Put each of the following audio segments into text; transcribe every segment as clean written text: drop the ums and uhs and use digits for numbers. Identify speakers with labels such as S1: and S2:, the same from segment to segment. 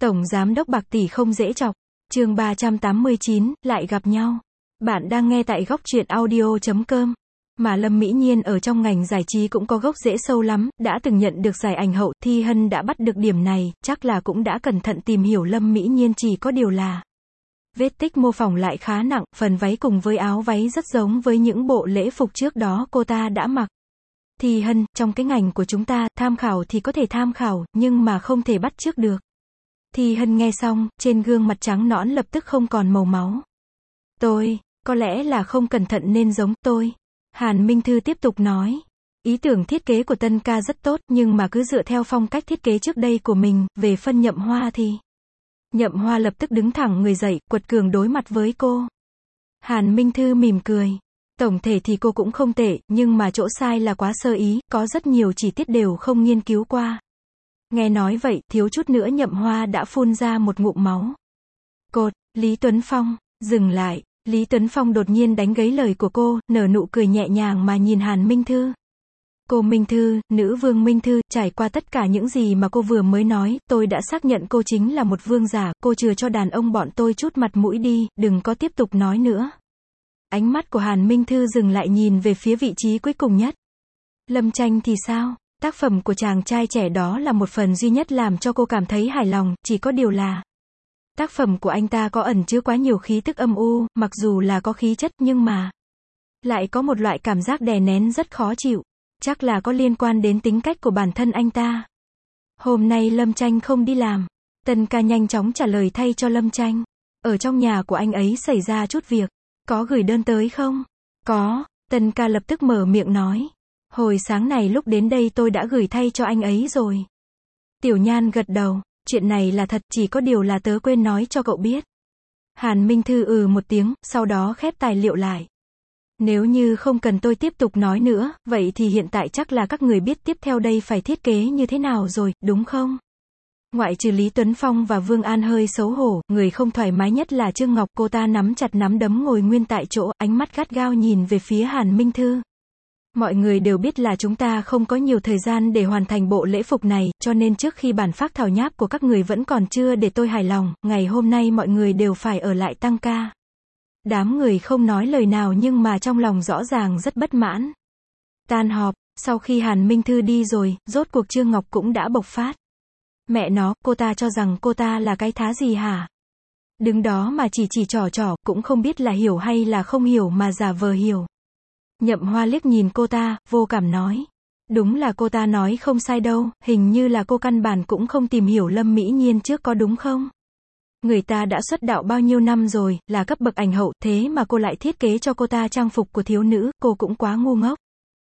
S1: Tổng giám đốc Bạc Tỷ không dễ chọc. Chương 389, lại gặp nhau. Bạn đang nghe tại góc truyện audio.com. Mà Lâm Mỹ Nhiên ở trong ngành giải trí cũng có gốc rễ sâu lắm, đã từng nhận được giải ảnh hậu, Thi Hân đã bắt được điểm này, chắc là cũng đã cẩn thận tìm hiểu Lâm Mỹ Nhiên, chỉ có điều là vết tích mô phỏng lại khá nặng, phần váy cùng với áo váy rất giống với những bộ lễ phục trước đó cô ta đã mặc. Thi Hân, trong cái ngành của chúng ta, tham khảo thì có thể tham khảo, nhưng mà không thể bắt chước được. Thi Hân nghe xong, trên gương mặt trắng nõn lập tức không còn màu máu. Có lẽ là không cẩn thận nên giống tôi. Hàn Minh Thư tiếp tục nói. Ý tưởng thiết kế của Tân ca rất tốt, nhưng mà cứ dựa theo phong cách thiết kế trước đây của mình, về phân Nhậm Hoa thì... Nhậm Hoa lập tức đứng thẳng người dậy, quật cường đối mặt với cô. Hàn Minh Thư mỉm cười. Tổng thể thì cô cũng không tệ, nhưng mà chỗ sai là quá sơ ý, có rất nhiều chi tiết đều không nghiên cứu qua. Nghe nói vậy, thiếu chút nữa Nhậm Hoa đã phun ra một ngụm máu. Lý Tuấn Phong, dừng lại. Lý Tuấn Phong đột nhiên đánh gãy lời của cô, nở nụ cười nhẹ nhàng mà nhìn Hàn Minh Thư. Cô Minh Thư, nữ vương Minh Thư, trải qua tất cả những gì mà cô vừa mới nói, tôi đã xác nhận cô chính là một vương giả, cô chừa cho đàn ông bọn tôi chút mặt mũi đi, đừng có tiếp tục nói nữa. Ánh mắt của Hàn Minh Thư dừng lại nhìn về phía vị trí cuối cùng nhất. Lâm Tranh thì sao? Tác phẩm của chàng trai trẻ đó là một phần duy nhất làm cho cô cảm thấy hài lòng, chỉ có điều là tác phẩm của anh ta có ẩn chứa quá nhiều khí tức âm u, mặc dù là có khí chất nhưng mà lại có một loại cảm giác đè nén rất khó chịu. Chắc là có liên quan đến tính cách của bản thân anh ta. Hôm nay Lâm Tranh không đi làm. Tân ca nhanh chóng trả lời thay cho Lâm Tranh. Ở trong nhà của anh ấy xảy ra chút việc. Có gửi đơn tới không? Có. Tân ca lập tức mở miệng nói. Hồi sáng này lúc đến đây tôi đã gửi thay cho anh ấy rồi. Tiểu Nhan gật đầu. Chuyện này là thật, chỉ có điều là tớ quên nói cho cậu biết. Hàn Minh Thư một tiếng, sau đó khép tài liệu lại. Nếu như không cần tôi tiếp tục nói nữa, vậy thì hiện tại chắc là các người biết tiếp theo đây phải thiết kế như thế nào rồi, đúng không? Ngoại trừ Lý Tuấn Phong và Vương An hơi xấu hổ, người không thoải mái nhất là Trương Ngọc, cô ta nắm chặt nắm đấm ngồi nguyên tại chỗ, ánh mắt gắt gao nhìn về phía Hàn Minh Thư. Mọi người đều biết là chúng ta không có nhiều thời gian để hoàn thành bộ lễ phục này, cho nên trước khi bản phác thảo nháp của các người vẫn còn chưa để tôi hài lòng, ngày hôm nay mọi người đều phải ở lại tăng ca. Đám người không nói lời nào nhưng mà trong lòng rõ ràng rất bất mãn. Tan họp, sau khi Hàn Minh Thư đi rồi, rốt cuộc Trương Ngọc cũng đã bộc phát. Mẹ nó, cô ta cho rằng cô ta là cái thá gì hả? Đứng đó mà chỉ trỏ, cũng không biết là hiểu hay là không hiểu mà giả vờ hiểu. Nhậm Hoa liếc nhìn cô ta, vô cảm nói. Đúng là cô ta nói không sai đâu, hình như là cô căn bản cũng không tìm hiểu Lâm Mỹ Nhiên trước có đúng không? Người ta đã xuất đạo bao nhiêu năm rồi, là cấp bậc ảnh hậu, thế mà cô lại thiết kế cho cô ta trang phục của thiếu nữ, cô cũng quá ngu ngốc.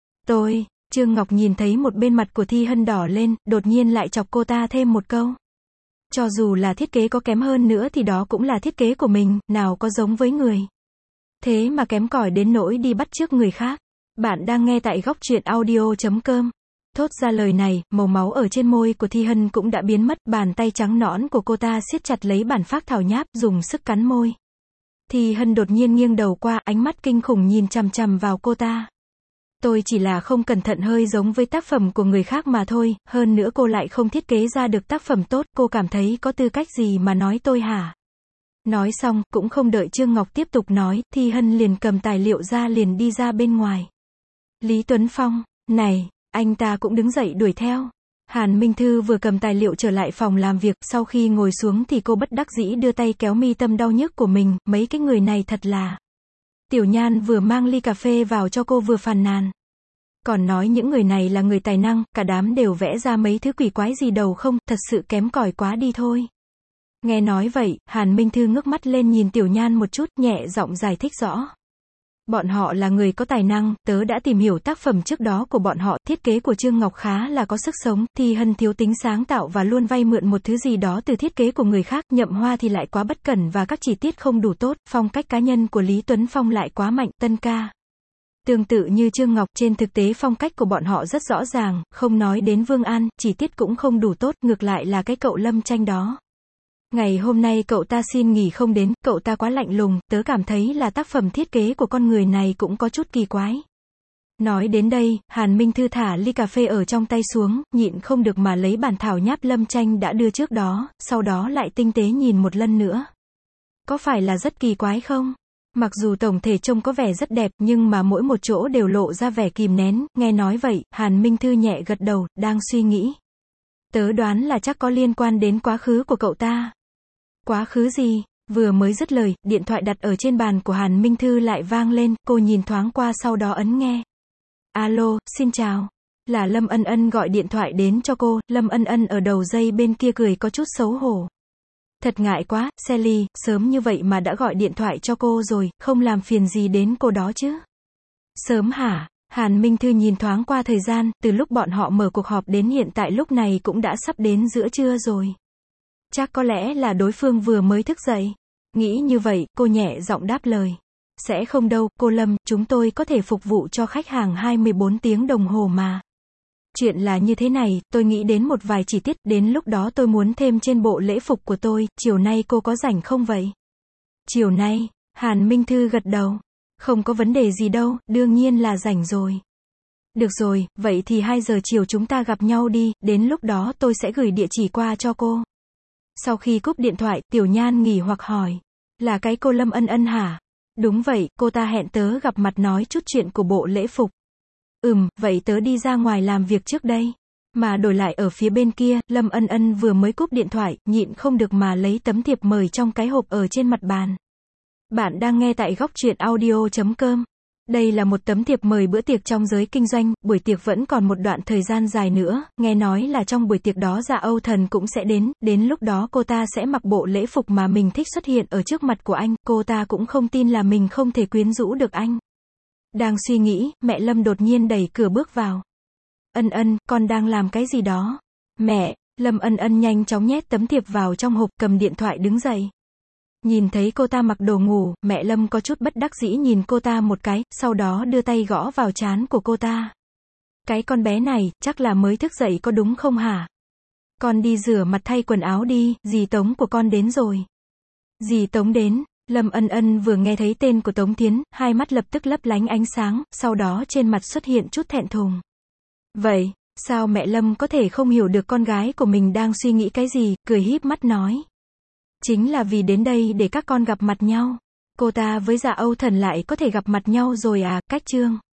S1: Trương Ngọc nhìn thấy một bên mặt của Thi Hân đỏ lên, đột nhiên lại chọc cô ta thêm một câu. Cho dù là thiết kế có kém hơn nữa thì đó cũng là thiết kế của mình, nào có giống với người. Thế mà kém cỏi đến nỗi đi bắt chước người khác. Bạn đang nghe tại góc truyện audio.com. Thốt ra lời này, màu máu ở trên môi của Thi Hân cũng đã biến mất, bàn tay trắng nõn của cô ta siết chặt lấy bản phác thảo nháp, dùng sức cắn môi. Thi Hân đột nhiên nghiêng đầu qua, ánh mắt kinh khủng nhìn chằm chằm vào cô ta. Tôi chỉ là không cẩn thận hơi giống với tác phẩm của người khác mà thôi, hơn nữa cô lại không thiết kế ra được tác phẩm tốt, cô cảm thấy có tư cách gì mà nói tôi hả? Nói xong, cũng không đợi Trương Ngọc tiếp tục nói, Thi Hân liền cầm tài liệu ra liền đi ra bên ngoài. Lý Tuấn Phong, này, anh ta cũng đứng dậy đuổi theo. Hàn Minh Thư vừa cầm tài liệu trở lại phòng làm việc, sau khi ngồi xuống thì cô bất đắc dĩ đưa tay kéo mi tâm đau nhức của mình, mấy cái người này thật là. Tiểu Nhan vừa mang ly cà phê vào cho cô vừa phàn nàn. Còn nói những người này là người tài năng, cả đám đều vẽ ra mấy thứ quỷ quái gì đầu không, thật sự kém cỏi quá đi thôi. Nghe nói vậy, Hàn Minh Thư ngước mắt lên nhìn Tiểu Nhan một chút, nhẹ giọng giải thích rõ. Bọn họ là người có tài năng, tớ đã tìm hiểu tác phẩm trước đó của bọn họ, thiết kế của Trương Ngọc khá là có sức sống, Thi Hân thiếu tính sáng tạo và luôn vay mượn một thứ gì đó từ thiết kế của người khác, Nhậm Hoa thì lại quá bất cẩn và các chi tiết không đủ tốt, phong cách cá nhân của Lý Tuấn Phong lại quá mạnh, Tân ca. Tương tự như Trương Ngọc, trên thực tế phong cách của bọn họ rất rõ ràng, không nói đến Vương An, chi tiết cũng không đủ tốt, ngược lại là cái cậu Lâm Tranh đó. Ngày hôm nay cậu ta xin nghỉ không đến, cậu ta quá lạnh lùng, tớ cảm thấy là tác phẩm thiết kế của con người này cũng có chút kỳ quái. Nói đến đây, Hàn Minh Thư thả ly cà phê ở trong tay xuống, nhịn không được mà lấy bản thảo nháp Lâm Tranh đã đưa trước đó, sau đó lại tinh tế nhìn một lần nữa. Có phải là rất kỳ quái không? Mặc dù tổng thể trông có vẻ rất đẹp, nhưng mà mỗi một chỗ đều lộ ra vẻ kìm nén, nghe nói vậy, Hàn Minh Thư nhẹ gật đầu, đang suy nghĩ. Tớ đoán là chắc có liên quan đến quá khứ của cậu ta. Quá khứ gì? Vừa mới dứt lời, điện thoại đặt ở trên bàn của Hàn Minh Thư lại vang lên, cô nhìn thoáng qua sau đó ấn nghe. Alo, xin chào. Là Lâm Ân Ân gọi điện thoại đến cho cô, Lâm Ân Ân ở đầu dây bên kia cười có chút xấu hổ. Thật ngại quá, Sally, sớm như vậy mà đã gọi điện thoại cho cô rồi, không làm phiền gì đến cô đó chứ. Sớm hả? Hàn Minh Thư nhìn thoáng qua thời gian, từ lúc bọn họ mở cuộc họp đến hiện tại lúc này cũng đã sắp đến giữa trưa rồi. Chắc có lẽ là đối phương vừa mới thức dậy. Nghĩ như vậy, cô nhẹ giọng đáp lời. Sẽ không đâu, cô Lâm, chúng tôi có thể phục vụ cho khách hàng 24 tiếng đồng hồ mà. Chuyện là như thế này, tôi nghĩ đến một vài chi tiết, đến lúc đó tôi muốn thêm trên bộ lễ phục của tôi, chiều nay cô có rảnh không vậy? Chiều nay, Hàn Minh Thư gật đầu. Không có vấn đề gì đâu, đương nhiên là rảnh rồi. Được rồi, vậy thì 2 giờ chiều chúng ta gặp nhau đi, đến lúc đó tôi sẽ gửi địa chỉ qua cho cô. Sau khi cúp điện thoại, Tiểu Nhan nghỉ hoặc hỏi. Là cái cô Lâm Ân Ân hả? Đúng vậy, cô ta hẹn tớ gặp mặt nói chút chuyện của bộ lễ phục. Vậy tớ đi ra ngoài làm việc trước đây. Mà đổi lại ở phía bên kia, Lâm Ân Ân vừa mới cúp điện thoại, nhịn không được mà lấy tấm thiệp mời trong cái hộp ở trên mặt bàn. Bạn đang nghe tại góc truyện audio.com. Đây là một tấm thiệp mời bữa tiệc trong giới kinh doanh, buổi tiệc vẫn còn một đoạn thời gian dài nữa, nghe nói là trong buổi tiệc đó Dạ Âu Thần cũng sẽ đến lúc đó cô ta sẽ mặc bộ lễ phục mà mình thích xuất hiện ở trước mặt của anh, cô ta cũng không tin là mình không thể quyến rũ được anh. Đang suy nghĩ, mẹ Lâm đột nhiên đẩy cửa bước vào. Ân Ân, con đang làm cái gì đó? Mẹ, Lâm Ân Ân nhanh chóng nhét tấm thiệp vào trong hộp, cầm điện thoại đứng dậy. Nhìn thấy cô ta mặc đồ ngủ, mẹ Lâm có chút bất đắc dĩ nhìn cô ta một cái, sau đó đưa tay gõ vào trán của cô ta. Cái con bé này, chắc là mới thức dậy có đúng không hả? Con đi rửa mặt thay quần áo đi, dì Tống của con đến rồi. Dì Tống đến, Lâm Ân Ân vừa nghe thấy tên của Tống Thiến, hai mắt lập tức lấp lánh ánh sáng, sau đó trên mặt xuất hiện chút thẹn thùng. Vậy, sao mẹ Lâm có thể không hiểu được con gái của mình đang suy nghĩ cái gì, cười híp mắt nói. Chính là vì đến đây để các con gặp mặt nhau. Cô ta với Dạ Âu Thần lại có thể gặp mặt nhau rồi à, cách chương.